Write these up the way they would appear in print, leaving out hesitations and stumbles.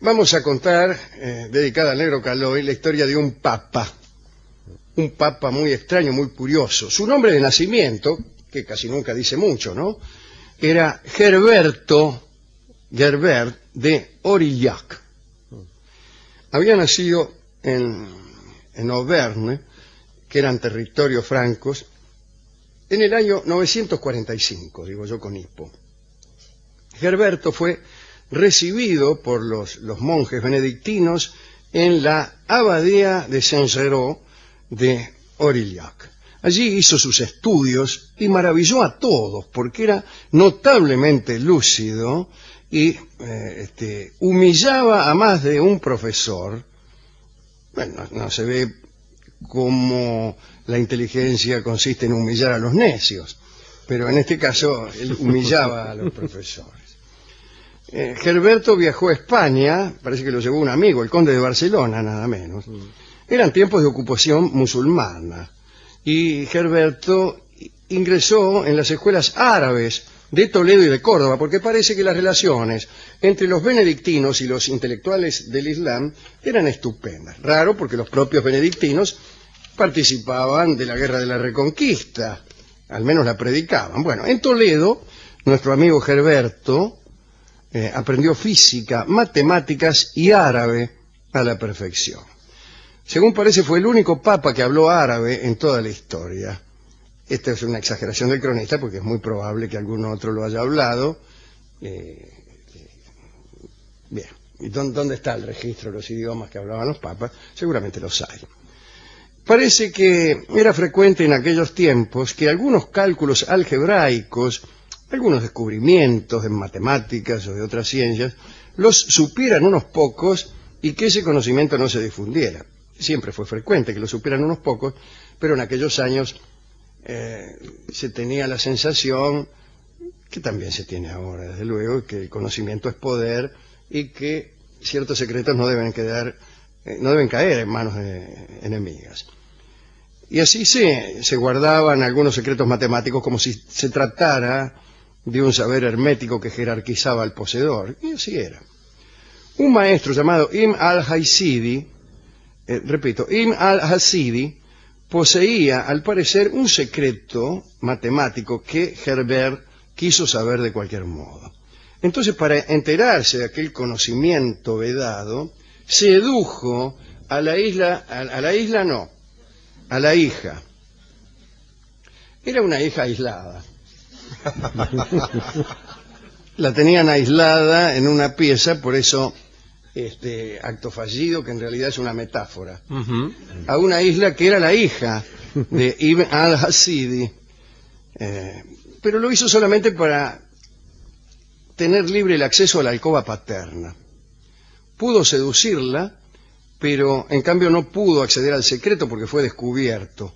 Vamos a contar, dedicada al negro Caloi, la historia de un papa muy extraño, muy curioso. Su nombre de nacimiento, que casi nunca dice mucho, ¿no?, era Gerbert de Aurillac. Había nacido en Auvergne, que eran territorios francos, en el año 945, digo yo con hipo. Gerberto fue recibido por los monjes benedictinos en la abadía de Saint-Géraud de Aurillac. Allí hizo sus estudios y maravilló a todos porque era notablemente lúcido y humillaba a más de un profesor. Bueno, no se ve cómo la inteligencia consiste en humillar a los necios, pero en este caso él humillaba a los profesores. Gerberto viajó a España, parece que lo llevó un amigo, el conde de Barcelona, nada menos. Eran tiempos de ocupación musulmana y Gerberto ingresó en las escuelas árabes de Toledo y de Córdoba, porque parece que las relaciones entre los benedictinos y los intelectuales del Islam eran estupendas. Raro, porque los propios benedictinos participaban de la guerra de la Reconquista, al menos la predicaban. Bueno, en Toledo, nuestro amigo Gerberto aprendió física, matemáticas y árabe a la perfección. Según parece, fue el único papa que habló árabe en toda la historia. Esta es una exageración del cronista, porque es muy probable que algún otro lo haya hablado. Bien, ¿y dónde está el registro de los idiomas que hablaban los papas? Seguramente los hay. Parece que era frecuente en aquellos tiempos que algunos cálculos algebraicos, algunos descubrimientos en matemáticas o de otras ciencias, los supieran unos pocos y que ese conocimiento no se difundiera. Siempre fue frecuente que lo supieran unos pocos, pero en aquellos años se tenía la sensación, que también se tiene ahora, desde luego, que el conocimiento es poder y que ciertos secretos no deben caer en manos de enemigas. Y así se guardaban algunos secretos matemáticos como si se tratara de un saber hermético que jerarquizaba al poseedor, y así era. Un maestro llamado Ibn al-Hasidi, Ibn al-Hasidi, poseía, al parecer, un secreto matemático que Gerbert quiso saber de cualquier modo. Entonces, para enterarse de aquel conocimiento vedado, sedujo a la hija. Era una hija aislada. La tenían aislada en una pieza, por eso acto fallido, que en realidad es una metáfora, a una isla que era la hija de Ibn al-Hasidi, pero lo hizo solamente para tener libre el acceso a la alcoba paterna. Pudo seducirla, pero en cambio no pudo acceder al secreto porque fue descubierto.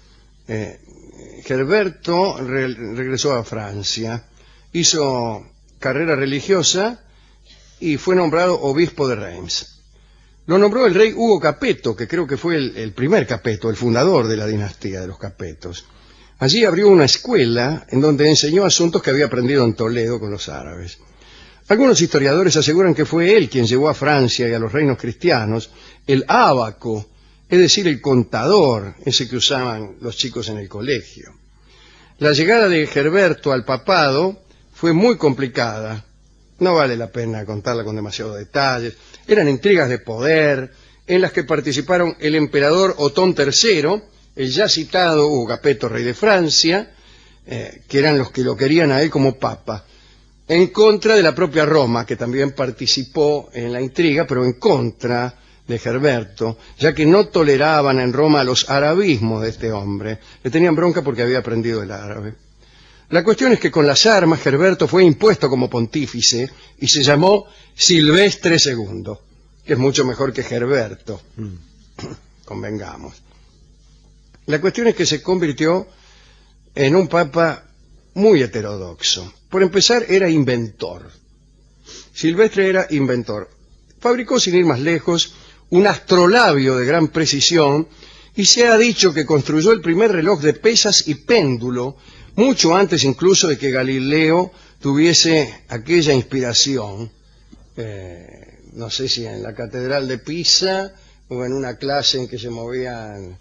Gerberto regresó a Francia, hizo carrera religiosa y fue nombrado obispo de Reims. Lo nombró el rey Hugo Capeto, que creo que fue el primer Capeto, el fundador de la dinastía de los Capetos. Allí abrió una escuela en donde enseñó asuntos que había aprendido en Toledo con los árabes. Algunos historiadores aseguran que fue él quien llevó a Francia y a los reinos cristianos el ábaco, es decir, el contador, ese que usaban los chicos en el colegio. La llegada de Gerberto al papado fue muy complicada. No vale la pena contarla con demasiados detalles. Eran intrigas de poder en las que participaron el emperador Otón III, el ya citado Hugo Capeto, rey de Francia, que eran los que lo querían a él como papa, en contra de la propia Roma, que también participó en la intriga, pero en contra de Gerberto, ya que no toleraban en Roma los arabismos de este hombre. Le tenían bronca porque había aprendido el árabe. La cuestión es que con las armas Gerberto fue impuesto como pontífice y se llamó Silvestre II, que es mucho mejor que Gerberto, convengamos. La cuestión es que se convirtió en un papa muy heterodoxo. Por empezar, era inventor. Silvestre era inventor. Fabricó, sin ir más lejos, un astrolabio de gran precisión y se ha dicho que construyó el primer reloj de pesas y péndulo mucho antes incluso de que Galileo tuviese aquella inspiración. no sé si en la Catedral de Pisa o en una clase en que se movían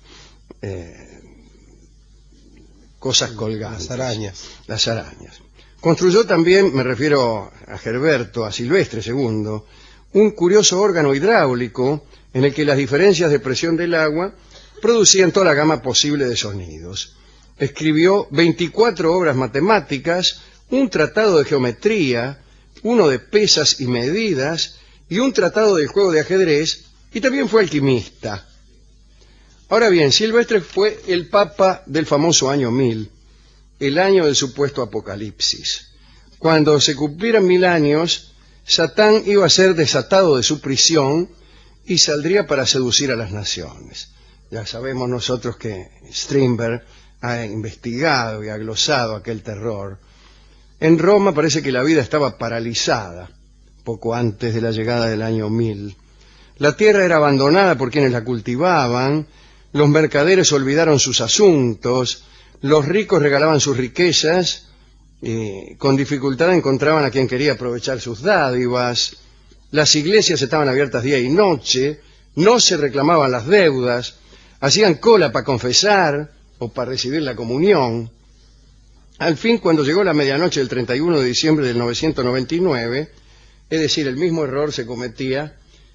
cosas colgantes. Las arañas. Construyó también, me refiero a Gerberto, a Silvestre II, un curioso órgano hidráulico en el que las diferencias de presión del agua producían toda la gama posible de sonidos. Escribió 24 obras matemáticas, un tratado de geometría, uno de pesas y medidas y un tratado del juego de ajedrez, y también fue alquimista. Ahora bien, Silvestre fue el papa del famoso año 1000, el año del supuesto apocalipsis. Cuando se cumplieran 1000 años, Satán iba a ser desatado de su prisión y saldría para seducir a las naciones. Ya sabemos nosotros que Strindberg ha investigado y ha glosado aquel terror. En Roma parece que la vida estaba paralizada poco antes de la llegada del año 1000. La tierra era abandonada por quienes la cultivaban, los mercaderes olvidaron sus asuntos, los ricos regalaban sus riquezas y con dificultad encontraban a quien quería aprovechar sus dádivas, las iglesias estaban abiertas día y noche, no se reclamaban las deudas, hacían cola para confesar o para recibir la comunión. Al fin, cuando llegó la medianoche del 31 de diciembre del 999, es decir, el mismo error se cometía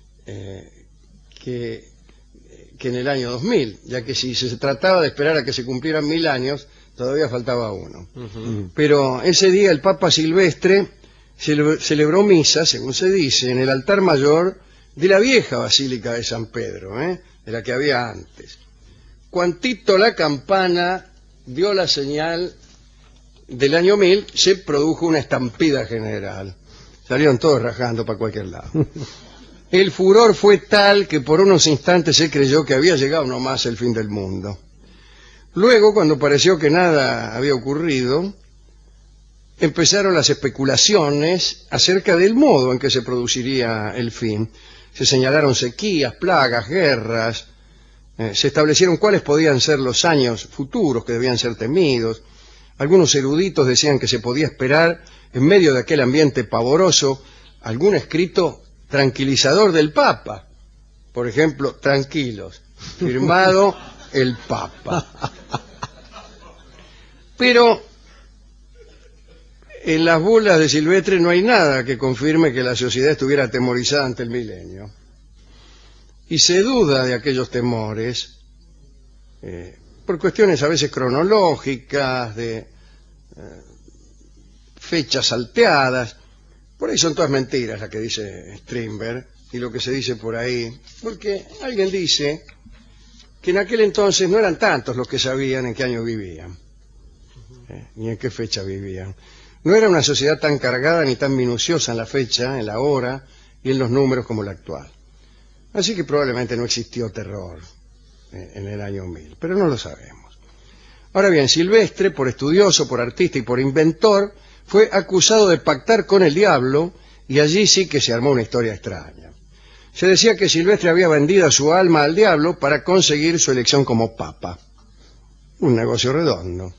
que en el año 2000, ya que si se trataba de esperar a que se cumplieran 1000 años, todavía faltaba uno. Pero ese día el Papa Silvestre celebró misa, según se dice, en el altar mayor de la vieja Basílica de San Pedro, de la que había antes. Cuantito la campana dio la señal del año 1000, se produjo una estampida general. Salieron todos rajando para cualquier lado. El furor fue tal que por unos instantes se creyó que había llegado nomás el fin del mundo. Luego, cuando pareció que nada había ocurrido, empezaron las especulaciones acerca del modo en que se produciría el fin. Se señalaron sequías, plagas, guerras, se establecieron cuáles podían ser los años futuros que debían ser temidos. Algunos eruditos decían que se podía esperar, en medio de aquel ambiente pavoroso, algún escrito tranquilizador del Papa. Por ejemplo, tranquilos, firmado el Papa. Pero en las bulas de Silvestre no hay nada que confirme que la sociedad estuviera atemorizada ante el milenio. Y se duda de aquellos temores por cuestiones a veces cronológicas, de fechas salteadas. Por ahí son todas mentiras las que dice Strindberg y lo que se dice por ahí, porque alguien dice que en aquel entonces no eran tantos los que sabían en qué año vivían, ni en qué fecha vivían. No era una sociedad tan cargada ni tan minuciosa en la fecha, en la hora y en los números como la actual. Así que probablemente no existió terror en el año 1000, pero no lo sabemos. Ahora bien, Silvestre, por estudioso, por artista y por inventor, fue acusado de pactar con el diablo, y allí sí que se armó una historia extraña. Se decía que Silvestre había vendido su alma al diablo para conseguir su elección como papa. Un negocio redondo.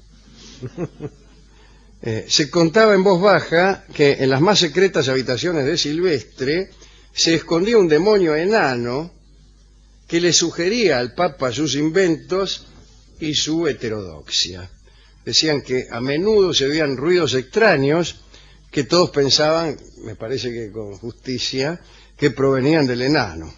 Se contaba en voz baja que en las más secretas habitaciones de Silvestre se escondía un demonio enano que le sugería al Papa sus inventos y su heterodoxia. Decían que a menudo se oían ruidos extraños que todos pensaban, me parece que con justicia, que provenían del enano.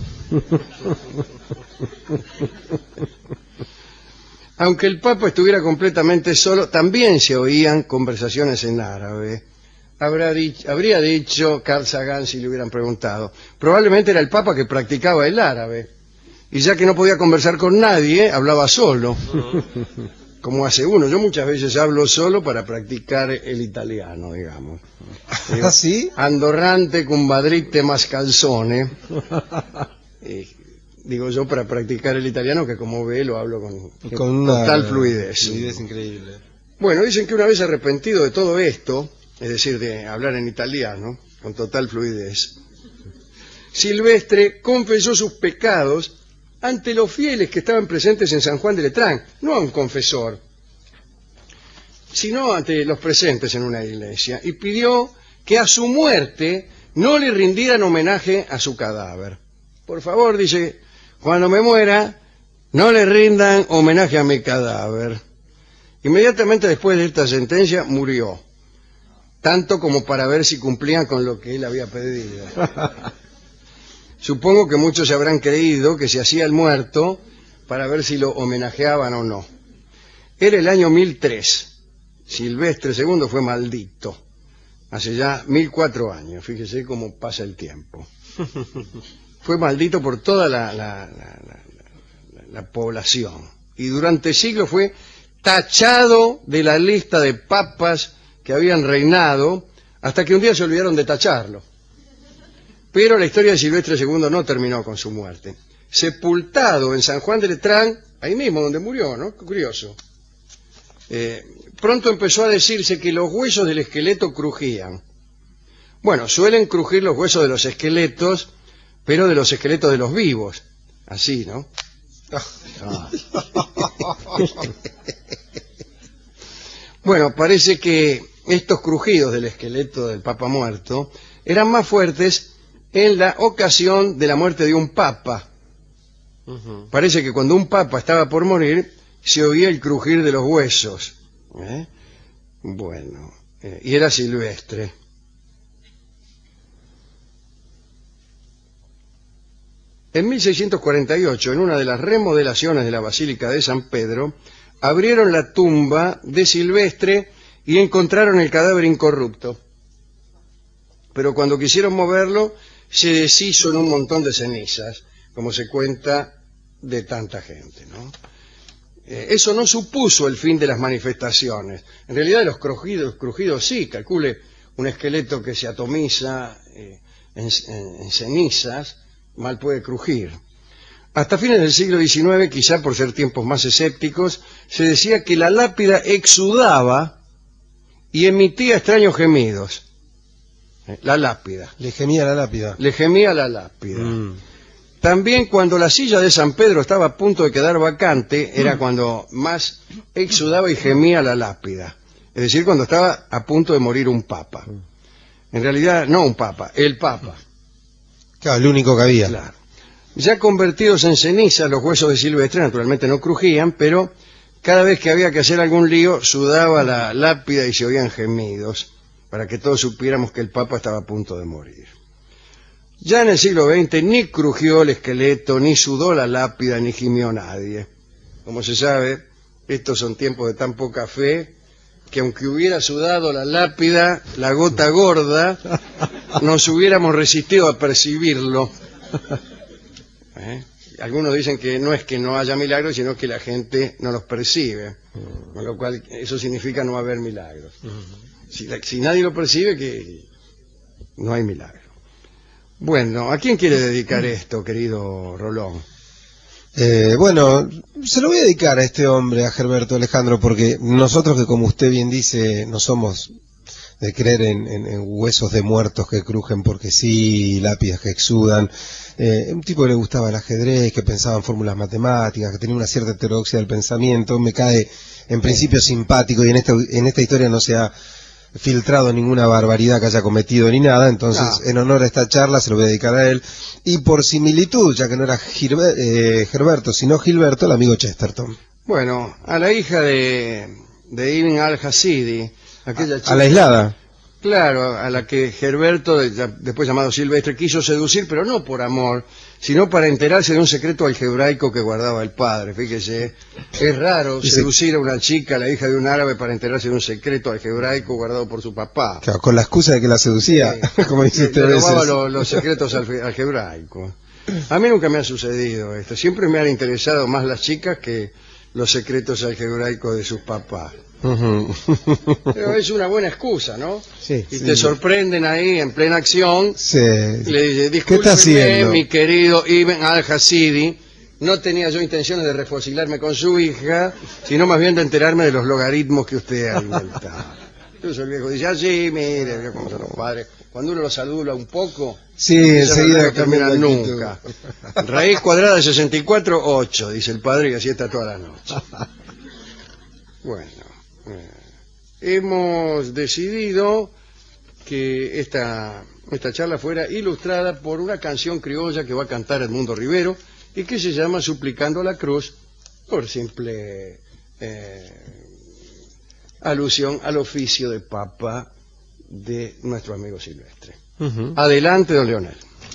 Aunque el Papa estuviera completamente solo, también se oían conversaciones en árabe. Habría dicho Carl Sagan si le hubieran preguntado. Probablemente era el Papa que practicaba el árabe. Y ya que no podía conversar con nadie, hablaba solo. Como hace uno. Yo muchas veces hablo solo para practicar el italiano, digamos. ¿Ah, sí? Andorrante cumbadrite mascalzone. Digo yo para practicar el italiano, que como ve lo hablo con una total fluidez. Fluidez increíble. Bueno, dicen que una vez arrepentido de todo esto, es decir, de hablar en italiano, con total fluidez, Silvestre confesó sus pecados ante los fieles que estaban presentes en San Juan de Letrán, no a un confesor, sino ante los presentes en una iglesia, y pidió que a su muerte no le rindieran homenaje a su cadáver. Por favor, dice, cuando me muera, no le rindan homenaje a mi cadáver. Inmediatamente después de esta sentencia murió, tanto como para ver si cumplían con lo que él había pedido. Supongo que muchos se habrán creído que se hacía el muerto para ver si lo homenajeaban o no. Era el año 1003. Silvestre II fue maldito. Hace ya 1004 años. Fíjese cómo pasa el tiempo. Fue maldito por toda la población. Y durante siglos fue tachado de la lista de papas que habían reinado, hasta que un día se olvidaron de tacharlo. Pero la historia de Silvestre II no terminó con su muerte. Sepultado en San Juan de Letrán, ahí mismo donde murió, ¿no? Qué curioso. Pronto empezó a decirse que los huesos del esqueleto crujían. Bueno, suelen crujir los huesos de los esqueletos, pero de los esqueletos de los vivos. Así, ¿no? Ah. Bueno, parece que estos crujidos del esqueleto del Papa muerto eran más fuertes en la ocasión de la muerte de un papa. Parece que cuando un papa estaba por morir, se oía el crujir de los huesos. Bueno, y era Silvestre. En 1648, en una de las remodelaciones de la Basílica de San Pedro, abrieron la tumba de Silvestre y encontraron el cadáver incorrupto. Pero cuando quisieron moverlo, se deshizo en un montón de cenizas, como se cuenta de tanta gente, ¿no? Eso no supuso el fin de las manifestaciones. En realidad, los crujidos sí, calcule un esqueleto que se atomiza en cenizas, mal puede crujir. Hasta fines del siglo XIX, quizá por ser tiempos más escépticos, se decía que la lápida exudaba y emitía extraños gemidos. La lápida. Le gemía la lápida. Le gemía la lápida. También cuando la silla de San Pedro estaba a punto de quedar vacante, era cuando más exudaba y gemía la lápida. Es decir, cuando estaba a punto de morir un papa. En realidad, no un papa, el papa. Claro, el único que había. Claro. Ya convertidos en cenizas, los huesos de Silvestre naturalmente no crujían, pero cada vez que había que hacer algún lío, sudaba la lápida y se oían gemidos, para que todos supiéramos que el papa estaba a punto de morir. Ya en el siglo XX ni crujió el esqueleto, ni sudó la lápida, ni gimió nadie. Como se sabe, estos son tiempos de tan poca fe, que aunque hubiera sudado la lápida, la gota gorda, nos hubiéramos resistido a percibirlo. Algunos dicen que no es que no haya milagros, sino que la gente no los percibe, con lo cual eso significa no haber milagros. Si nadie lo percibe, que no hay milagro. Bueno, ¿a quién quiere dedicar esto, querido Rolón? Bueno, se lo voy a dedicar a este hombre, a Gerberto Alejandro, porque nosotros que, como usted bien dice, no somos de creer en huesos de muertos que crujen porque sí, lápidas que exudan. Un tipo que le gustaba el ajedrez, que pensaba en fórmulas matemáticas, que tenía una cierta heterodoxia del pensamiento, me cae en principio simpático, y en esta historia no se ha filtrado ninguna barbaridad que haya cometido ni nada, entonces en honor a esta charla se lo voy a dedicar a él, y por similitud, ya que no era Gerberto, sino Gilberto, el amigo Chesterton. Bueno, a la hija de Ibn al-Hasidy, aquella chica, a la aislada. Claro, a la que Gerberto, después llamado Silvestre, quiso seducir, pero no por amor, sino para enterarse de un secreto algebraico que guardaba el padre. Fíjese, es raro seducir a una chica, la hija de un árabe, para enterarse de un secreto algebraico guardado por su papá. Claro, con la excusa de que la seducía, como dice usted a veces. Robaba los secretos algebraicos. A mí nunca me ha sucedido esto. Siempre me han interesado más las chicas que los secretos algebraicos de sus papás. Pero es una buena excusa, ¿no? Sí, y te sorprenden ahí en plena acción. Sí. Y le dice, discúlpeme, mi querido Ibn al-Hasidy, no tenía yo intenciones de refocilarme con su hija, sino más bien de enterarme de los logaritmos que usted ha inventado. Entonces el viejo dice, sí, mire, como son los padres. Cuando uno los adula un poco, enseguida no terminan nunca. Raíz cuadrada de 64, 8, dice el padre, y así está toda la noche. Bueno, hemos decidido que esta charla fuera ilustrada por una canción criolla que va a cantar Edmundo Rivero y que se llama Suplicando a la Cruz, por simple alusión al oficio de papa de nuestro amigo Silvestre. Adelante, don Leonel.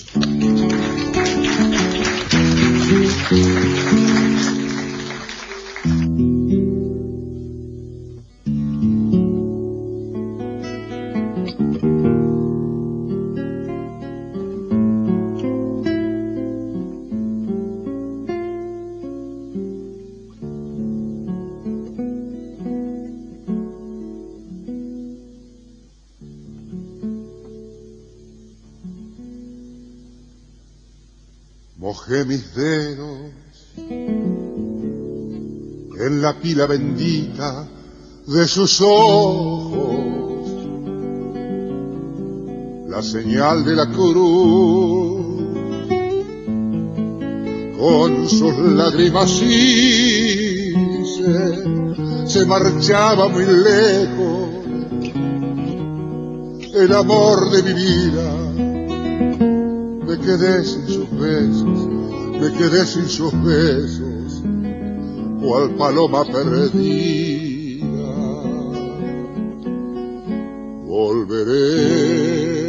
Mojé mis dedos en la pila bendita de sus ojos, la señal de la cruz, con sus lágrimas se marchaba muy lejos el amor de mi vida. Me quedé sin sus besos, me quedé sin sus besos, cual paloma perdida. Volveré,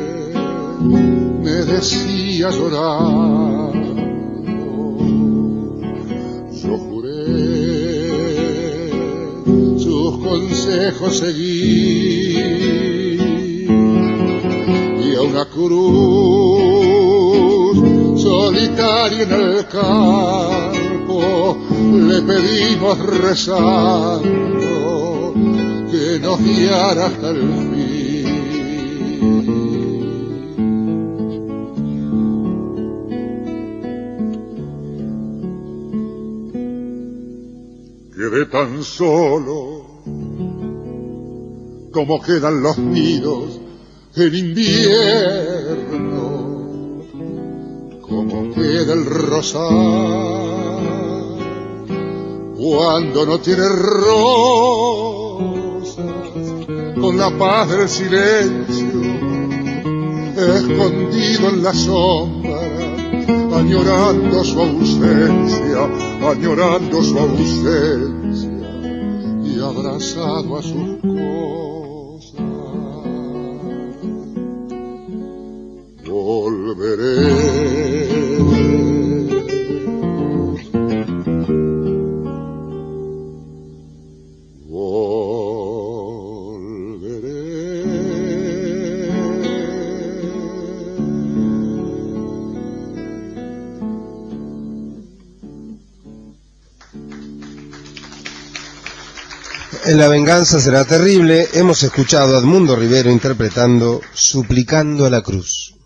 me decía llorando, yo juré sus consejos seguir, y a una cruz solitaria en el campo le pedimos rezando que nos guiara hasta el fin. Quedé tan solo como quedan los nidos en invierno, como queda el rosal cuando no tiene rosas, con la paz del silencio escondido en la sombra, añorando su ausencia, añorando su ausencia, y abrazado a sus cosas. Volveré, En La venganza será terrible hemos escuchado a Edmundo Rivero interpretando Suplicando a la Cruz.